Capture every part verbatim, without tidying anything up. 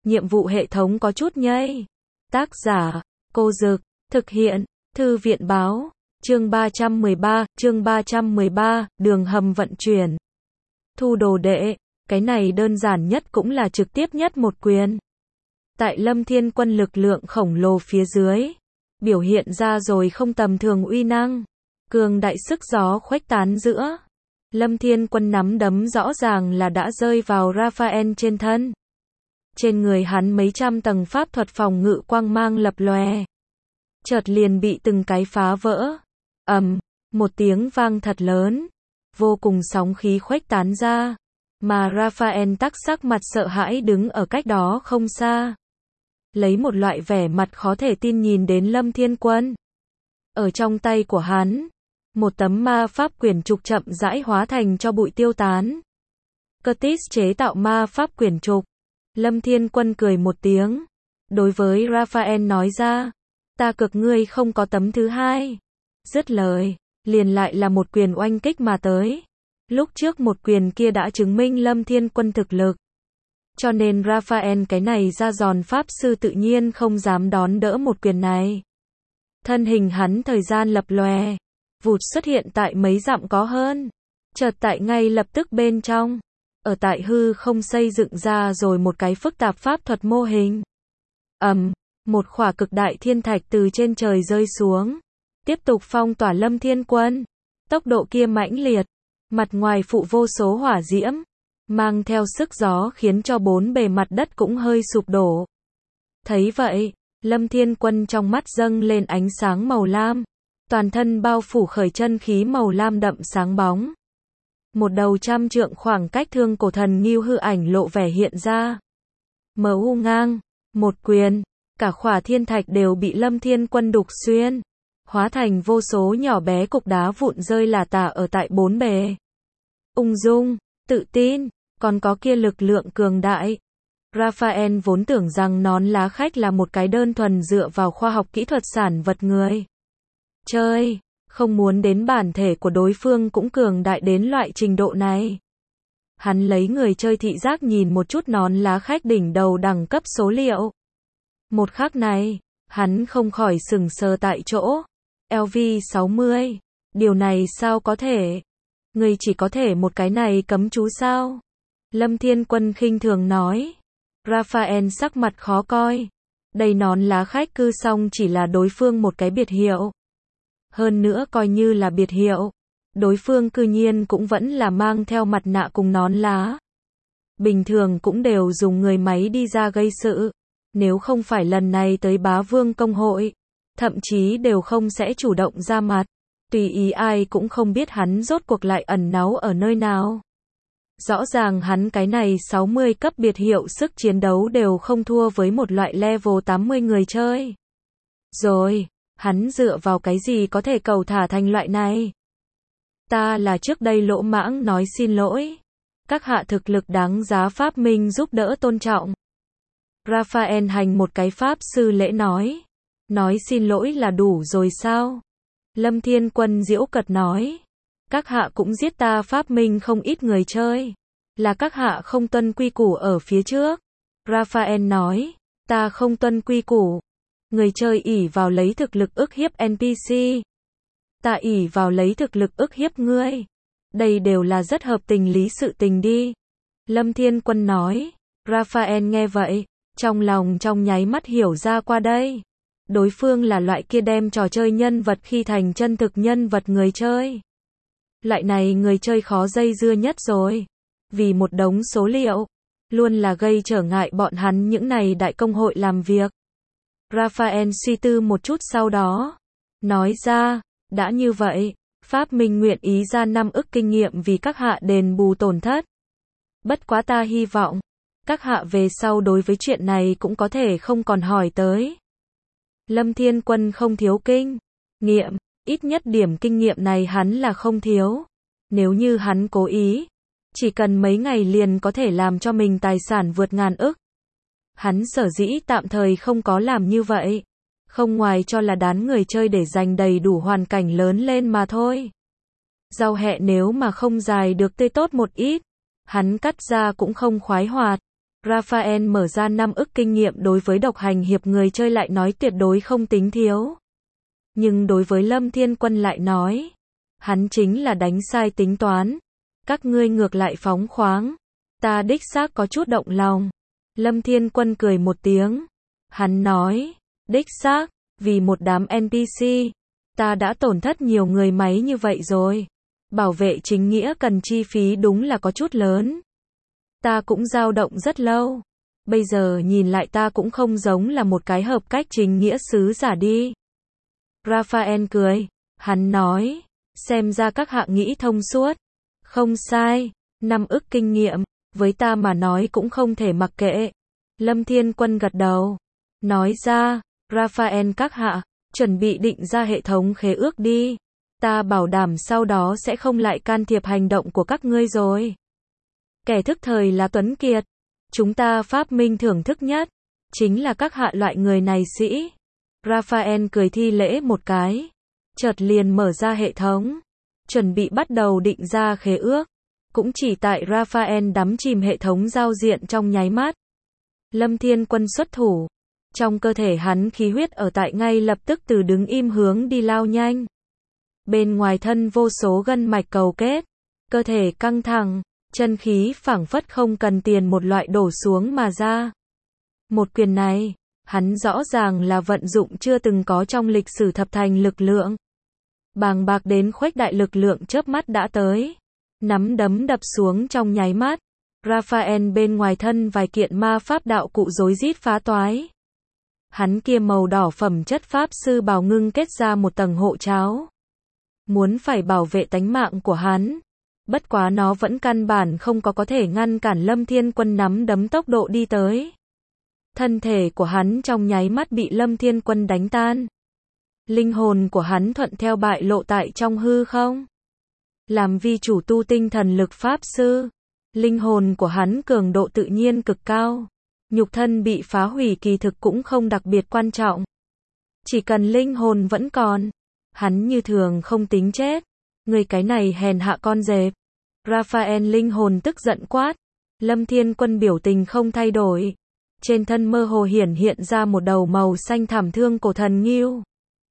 nhiệm vụ hệ thống có chút nhây. Tác giả, Cô Dực, thực hiện, Thư viện Báo, chương ba trăm mười ba, chương ba trăm mười ba, đường hầm vận chuyển. Thu đồ đệ, cái này đơn giản nhất cũng là trực tiếp nhất một quyền. Tại Lâm Thiên Quân lực lượng khổng lồ phía dưới, biểu hiện ra rồi không tầm thường uy năng, cường đại sức gió khuếch tán giữa. Lâm Thiên Quân nắm đấm rõ ràng là đã rơi vào Raphael trên thân. Trên người hắn mấy trăm tầng pháp thuật phòng ngự quang mang lập lòe. Chợt liền bị từng cái phá vỡ. Ầm, một tiếng vang thật lớn. Vô cùng sóng khí khuếch tán ra. Mà Raphael tắc sắc mặt sợ hãi đứng ở cách đó không xa. Lấy một loại vẻ mặt khó thể tin nhìn đến Lâm Thiên Quân. Ở trong tay của hắn, một tấm ma pháp quyển trục chậm rãi hóa thành cho bụi tiêu tán. Curtis chế tạo ma pháp quyển trục. Lâm Thiên Quân cười một tiếng. Đối với Raphael nói ra, ta cực ngươi không có tấm thứ hai. Dứt lời, liền lại là một quyền oanh kích mà tới. Lúc trước một quyền kia đã chứng minh Lâm Thiên Quân thực lực. Cho nên Raphael cái này ra giòn pháp sư tự nhiên không dám đón đỡ một quyền này. Thân hình hắn thời gian lập lòe, vụt xuất hiện tại mấy dặm có hơn. Chợt tại ngay lập tức bên trong, ở tại hư không xây dựng ra rồi một cái phức tạp pháp thuật mô hình. Ầm, um, một khỏa cực đại thiên thạch từ trên trời rơi xuống, tiếp tục phong tỏa Lâm Thiên Quân. Tốc độ kia mãnh liệt, mặt ngoài phụ vô số hỏa diễm, mang theo sức gió khiến cho bốn bề mặt đất cũng hơi sụp đổ. Thấy vậy, Lâm Thiên Quân trong mắt dâng lên ánh sáng màu lam, toàn thân bao phủ khởi chân khí màu lam đậm sáng bóng. Một đầu trăm trượng khoảng cách thương cổ thần ngưu hư ảnh lộ vẻ hiện ra. Mở u ngang, một quyền, cả khỏa thiên thạch đều bị Lâm Thiên Quân đục xuyên, hóa thành vô số nhỏ bé cục đá vụn rơi lả tả ở tại bốn bề. Ung dung, tự tin, còn có kia lực lượng cường đại. Raphael vốn tưởng rằng nón lá khách là một cái đơn thuần dựa vào khoa học kỹ thuật sản vật người chơi, không muốn đến bản thể của đối phương cũng cường đại đến loại trình độ này. Hắn lấy người chơi thị giác nhìn một chút nón lá khách đỉnh đầu đẳng cấp số liệu. Một khắc này, hắn không khỏi sững sờ tại chỗ. L V sáu mươi, điều này sao có thể? Người chỉ có thể một cái này cấm chú sao? Lâm Thiên Quân khinh thường nói. Raphael sắc mặt khó coi. Đây nón lá khách cư xong chỉ là đối phương một cái biệt hiệu. Hơn nữa coi như là biệt hiệu, đối phương cư nhiên cũng vẫn là mang theo mặt nạ cùng nón lá. Bình thường cũng đều dùng người máy đi ra gây sự. Nếu không phải lần này tới bá vương công hội, thậm chí đều không sẽ chủ động ra mặt. Tùy ý ai cũng không biết hắn rốt cuộc lại ẩn náu ở nơi nào. Rõ ràng hắn cái này sáu mươi cấp biệt hiệu sức chiến đấu đều không thua với một loại level tám mươi người chơi. Rồi, hắn dựa vào cái gì có thể cầu thả thành loại này? Ta là trước đây lỗ mãng nói xin lỗi. Các hạ thực lực đáng giá pháp minh giúp đỡ tôn trọng. Raphael hành một cái pháp sư lễ nói. Nói xin lỗi là đủ rồi sao? Lâm Thiên Quân giễu cợt nói. Các hạ cũng giết ta pháp minh không ít người chơi. Là các hạ không tuân quy củ ở phía trước. Raphael nói. Ta không tuân quy củ. Người chơi ỷ vào lấy thực lực ức hiếp N P C. Ta ỷ vào lấy thực lực ức hiếp ngươi. Đây đều là rất hợp tình lý sự tình đi. Lâm Thiên Quân nói. Raphael nghe vậy, trong lòng trong nháy mắt hiểu ra qua đây. Đối phương là loại kia đem trò chơi nhân vật khi thành chân thực nhân vật người chơi. Loại này người chơi khó dây dưa nhất rồi. Vì một đống số liệu, luôn là gây trở ngại bọn hắn những này đại công hội làm việc. Raphael suy tư một chút sau đó. Nói ra, đã như vậy, Pháp Minh nguyện ý ra năm ức kinh nghiệm vì các hạ đền bù tổn thất. Bất quá ta hy vọng, các hạ về sau đối với chuyện này cũng có thể không còn hỏi tới. Lâm Thiên Quân không thiếu kinh nghiệm, ít nhất điểm kinh nghiệm này hắn là không thiếu. Nếu như hắn cố ý, chỉ cần mấy ngày liền có thể làm cho mình tài sản vượt ngàn ức. Hắn sở dĩ tạm thời không có làm như vậy, không ngoài cho là đán người chơi để dành đầy đủ hoàn cảnh lớn lên mà thôi. Rau hẹ nếu mà không dài được tươi tốt một ít, hắn cắt ra cũng không khoái hoạt. Raphael mở ra năm ức kinh nghiệm đối với độc hành hiệp người chơi lại nói tuyệt đối không tính thiếu. Nhưng đối với Lâm Thiên Quân lại nói, hắn chính là đánh sai tính toán. Các ngươi ngược lại phóng khoáng. Ta đích xác có chút động lòng. Lâm Thiên Quân cười một tiếng. Hắn nói, đích xác, vì một đám en pê xê, ta đã tổn thất nhiều người máy như vậy rồi. Bảo vệ chính nghĩa cần chi phí đúng là có chút lớn. Ta cũng dao động rất lâu. Bây giờ nhìn lại ta cũng không giống là một cái hợp cách chính nghĩa sứ giả đi. Raphael cười. Hắn nói, xem ra các hạ nghĩ thông suốt. Không sai, năm ức kinh nghiệm, với ta mà nói cũng không thể mặc kệ. Lâm Thiên Quân gật đầu. Nói ra, Raphael các hạ, chuẩn bị định ra hệ thống khế ước đi. Ta bảo đảm sau đó sẽ không lại can thiệp hành động của các ngươi rồi. Kẻ thức thời là Tuấn Kiệt. Chúng ta phát minh thưởng thức nhất, chính là các hạ loại người này sĩ. Raphael cười thi lễ một cái. Chợt liền mở ra hệ thống. Chuẩn bị bắt đầu định ra khế ước. Cũng chỉ tại Raphael đắm chìm hệ thống giao diện trong nháy mắt. Lâm Thiên Quân xuất thủ. Trong cơ thể hắn khí huyết ở tại ngay lập tức từ đứng im hướng đi lao nhanh. Bên ngoài thân vô số gân mạch cầu kết. Cơ thể căng thẳng. Chân khí phảng phất không cần tiền một loại đổ xuống mà ra. Một quyền này, hắn rõ ràng là vận dụng chưa từng có trong lịch sử thập thành lực lượng. Bàng bạc đến khuếch đại lực lượng chớp mắt đã tới. Nắm đấm đập xuống trong nháy mắt. Raphael bên ngoài thân vài kiện ma pháp đạo cụ rối rít phá toái. Hắn kia màu đỏ phẩm chất pháp sư bào ngưng kết ra một tầng hộ tráo. Muốn phải bảo vệ tánh mạng của hắn. Bất quá nó vẫn căn bản không có có thể ngăn cản Lâm Thiên Quân nắm đấm tốc độ đi tới. Thân thể của hắn trong nháy mắt bị Lâm Thiên Quân đánh tan. Linh hồn của hắn thuận theo bại lộ tại trong hư không. Làm vi chủ tu tinh thần lực pháp sư. Linh hồn của hắn cường độ tự nhiên cực cao. Nhục thân bị phá hủy kỳ thực cũng không đặc biệt quan trọng. Chỉ cần linh hồn vẫn còn. Hắn như thường không tính chết. Người cái này hèn hạ con dẹp. Raphael linh hồn tức giận quát. Lâm Thiên Quân biểu tình không thay đổi. Trên thân mơ hồ hiển hiện ra một đầu màu xanh thảm thương cổ thần ngưu.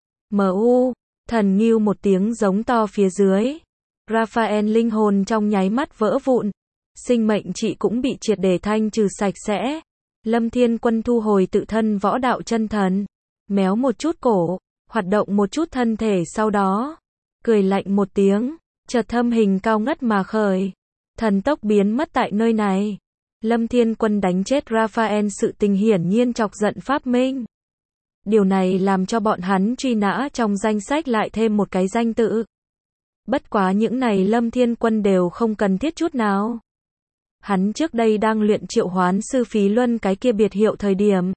Mu, thần ngưu một tiếng giống to phía dưới. Raphael linh hồn trong nháy mắt vỡ vụn. Sinh mệnh trị cũng bị triệt để thanh trừ sạch sẽ. Lâm Thiên Quân thu hồi tự thân võ đạo chân thần. Méo một chút cổ, hoạt động một chút thân thể sau đó. Cười lạnh một tiếng, chợt thâm hình cao ngất mà khởi. Thần tốc biến mất tại nơi này. Lâm Thiên Quân đánh chết Raphael sự tình hiển nhiên chọc giận Pháp Minh. Điều này làm cho bọn hắn truy nã trong danh sách lại thêm một cái danh tự. Bất quá những này Lâm Thiên Quân đều không cần thiết chút nào. Hắn trước đây đang luyện triệu hoán sư Phí Luân cái kia biệt hiệu thời điểm.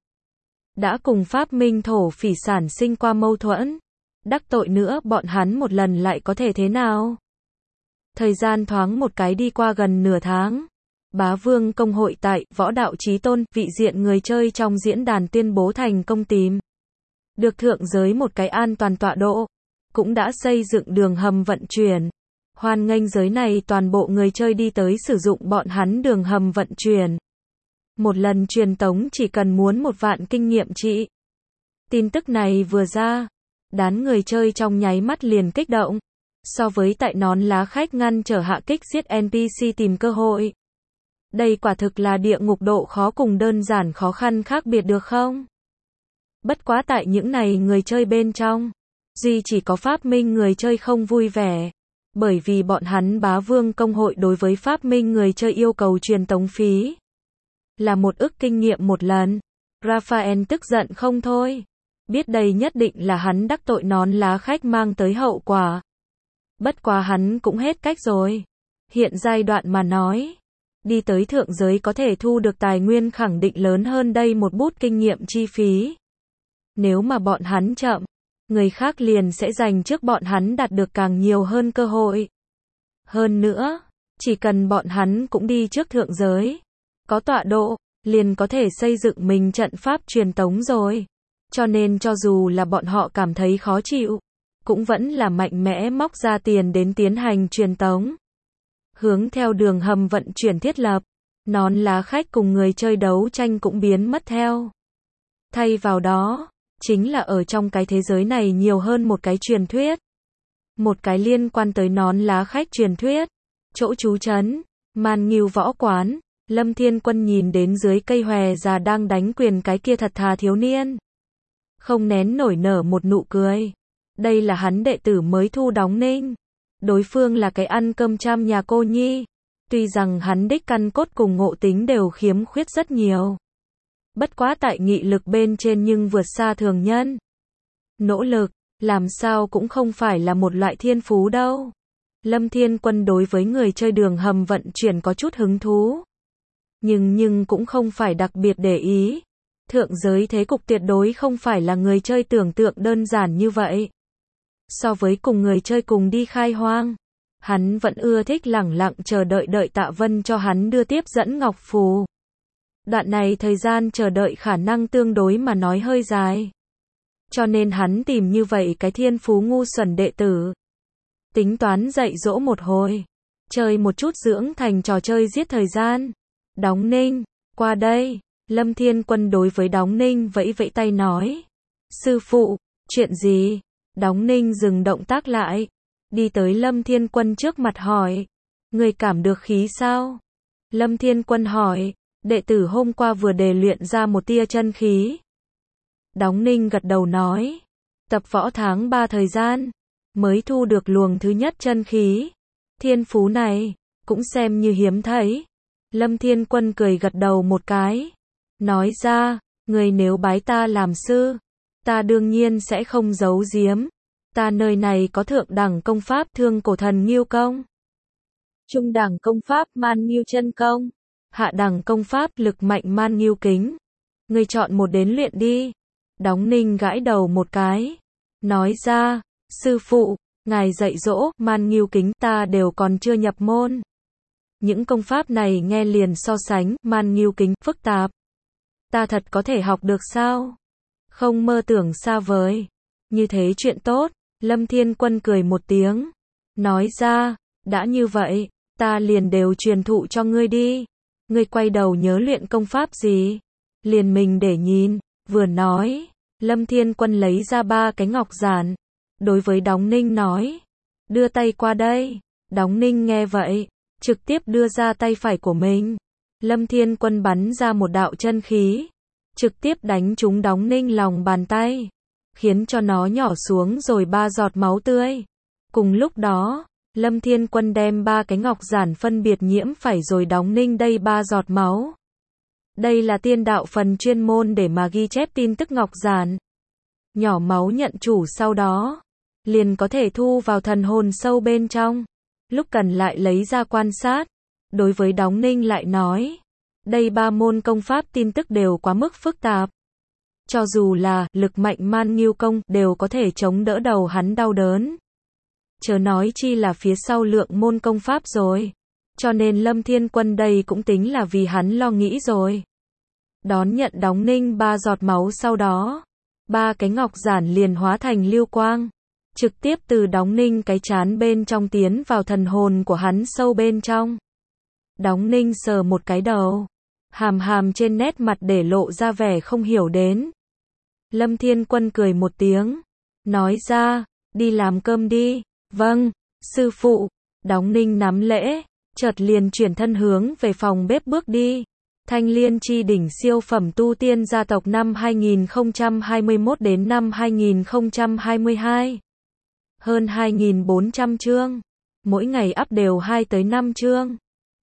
Đã cùng Pháp Minh thổ phỉ sản sinh qua mâu thuẫn. Đắc tội nữa bọn hắn một lần lại có thể thế nào? Thời gian thoáng một cái đi qua gần nửa tháng. Bá Vương công hội tại Võ Đạo Chí Tôn, vị diện người chơi trong diễn đàn tuyên bố thành công tìm được thượng giới một cái an toàn tọa độ, cũng đã xây dựng đường hầm vận chuyển. Hoan nghênh giới này toàn bộ người chơi đi tới sử dụng bọn hắn đường hầm vận chuyển. Một lần truyền tống chỉ cần muốn một vạn kinh nghiệm trị. Tin tức này vừa ra, đám người chơi trong nháy mắt liền kích động. So với tại nón lá khách ngăn trở hạ kích giết en pê xê tìm cơ hội. Đây quả thực là địa ngục độ khó cùng đơn giản khó khăn khác biệt được không? Bất quá tại những này người chơi bên trong, duy chỉ có Pháp Minh người chơi không vui vẻ. Bởi vì bọn hắn Bá Vương công hội đối với Pháp Minh người chơi yêu cầu truyền tống phí. Là một ức kinh nghiệm một lần. Raphael tức giận không thôi. Biết đây nhất định là hắn đắc tội nón lá khách mang tới hậu quả. Bất quá hắn cũng hết cách rồi. Hiện giai đoạn mà nói. Đi tới thượng giới có thể thu được tài nguyên khẳng định lớn hơn đây một bút kinh nghiệm chi phí. Nếu mà bọn hắn chậm, người khác liền sẽ giành trước bọn hắn đạt được càng nhiều hơn cơ hội. Hơn nữa, chỉ cần bọn hắn cũng đi trước thượng giới, có tọa độ, liền có thể xây dựng mình trận pháp truyền tống rồi. Cho nên cho dù là bọn họ cảm thấy khó chịu, cũng vẫn là mạnh mẽ móc ra tiền đến tiến hành truyền tống. Hướng theo đường hầm vận chuyển thiết lập, Nón lá khách cùng người chơi đấu tranh cũng biến mất theo. Thay vào đó, chính là ở trong cái thế giới này nhiều hơn một cái truyền thuyết. Một cái liên quan tới nón lá khách truyền thuyết. Chỗ trú trấn, Man Ngưu võ quán, Lâm Thiên Quân nhìn đến dưới cây hòe già đang đánh quyền cái kia thật thà thiếu niên. Không nén nổi nở một nụ cười. Đây là hắn đệ tử mới thu đóng ninh. Đối phương là cái ăn cơm chăm nhà cô nhi. Tuy rằng hắn đích căn cốt cùng ngộ tính đều khiếm khuyết rất nhiều. Bất quá tại nghị lực bên trên nhưng vượt xa thường nhân. Nỗ lực, làm sao cũng không phải là một loại thiên phú đâu. Lâm Thiên Quân đối với người chơi đường hầm vận chuyển có chút hứng thú. Nhưng nhưng cũng không phải đặc biệt để ý. Thượng giới thế cục tuyệt đối không phải là người chơi tưởng tượng đơn giản như vậy. So với cùng người chơi cùng đi khai hoang, hắn vẫn ưa thích lẳng lặng chờ đợi đợi Tạ Vân cho hắn đưa tiếp dẫn ngọc phù. Đoạn này thời gian chờ đợi khả năng tương đối mà nói hơi dài. Cho nên hắn tìm như vậy cái thiên phú ngu xuẩn đệ tử. Tính toán dạy dỗ một hồi. Chơi một chút dưỡng thành trò chơi giết thời gian. Đóng ninh, qua đây. Lâm Thiên Quân đối với Đóng ninh vẫy vẫy tay nói. Sư phụ, chuyện gì? Đóng ninh dừng động tác lại. Đi tới Lâm Thiên Quân trước mặt hỏi. Người cảm được khí sao? Lâm Thiên Quân hỏi. Đệ tử hôm qua vừa đề luyện ra một tia chân khí. Đóng ninh gật đầu nói. Tập võ tháng ba thời gian. Mới thu được luồng thứ nhất chân khí. Thiên phú này, cũng xem như hiếm thấy. Lâm Thiên Quân cười gật đầu một cái. Nói ra, người nếu bái ta làm sư, ta đương nhiên sẽ không giấu giếm. Ta nơi này có thượng đẳng công pháp thương cổ thần Ngưu công. Trung đẳng công pháp Man Ngưu chân công. Hạ đẳng công pháp lực mạnh Man Ngưu kính. Người chọn một đến luyện đi. Đóng ninh gãi đầu một cái. Nói ra, sư phụ, ngài dạy dỗ Man Ngưu kính ta đều còn chưa nhập môn. Những công pháp này nghe liền so sánh Man Ngưu kính phức tạp. Ta thật có thể học được sao? Không mơ tưởng xa vời. Như thế chuyện tốt. Lâm Thiên Quân cười một tiếng. Nói ra, đã như vậy, ta liền đều truyền thụ cho ngươi đi. Ngươi quay đầu nhớ luyện công pháp gì? Liền mình để nhìn. Vừa nói, Lâm Thiên Quân lấy ra ba cái ngọc giản. Đối với Đóng ninh nói. Đưa tay qua đây. Đóng ninh nghe vậy. Trực tiếp đưa ra tay phải của mình. Lâm Thiên Quân bắn ra một đạo chân khí. Trực tiếp đánh trúng Đóng ninh lòng bàn tay. Khiến cho nó nhỏ xuống rồi ba giọt máu tươi. Cùng lúc đó, Lâm Thiên Quân đem ba cái ngọc giản phân biệt nhiễm phải rồi Đóng ninh đây ba giọt máu. Đây là tiên đạo phần chuyên môn để mà ghi chép tin tức ngọc giản. Nhỏ máu nhận chủ sau đó, liền có thể thu vào thần hồn sâu bên trong. Lúc cần lại lấy ra quan sát. Đối với Đóng ninh lại nói. Đây ba môn công pháp tin tức đều quá mức phức tạp. Cho dù là lực mạnh Man Ngưu công đều có thể chống đỡ đầu hắn đau đớn. Chớ nói chi là phía sau lượng môn công pháp rồi. Cho nên Lâm Thiên Quân đây cũng tính là vì hắn lo nghĩ rồi. Đón nhận Đóng ninh ba giọt máu sau đó. Ba cái ngọc giản liền hóa thành lưu quang. Trực tiếp từ Đóng ninh cái chán bên trong tiến vào thần hồn của hắn sâu bên trong. Đóng ninh sờ một cái đầu. Hàm hàm trên nét mặt để lộ ra vẻ không hiểu đến. Lâm Thiên Quân cười một tiếng. Nói ra, đi làm cơm đi. Vâng, sư phụ. Đóng ninh nắm lễ. Chợt liền chuyển thân hướng về phòng bếp bước đi. Thanh Liên chi đỉnh siêu phẩm tu tiên gia tộc năm hai nghìn không trăm hai mươi mốt đến năm hai nghìn không trăm hai mươi hai. Hơn hai nghìn bốn trăm chương. Mỗi ngày up đều hai tới năm chương.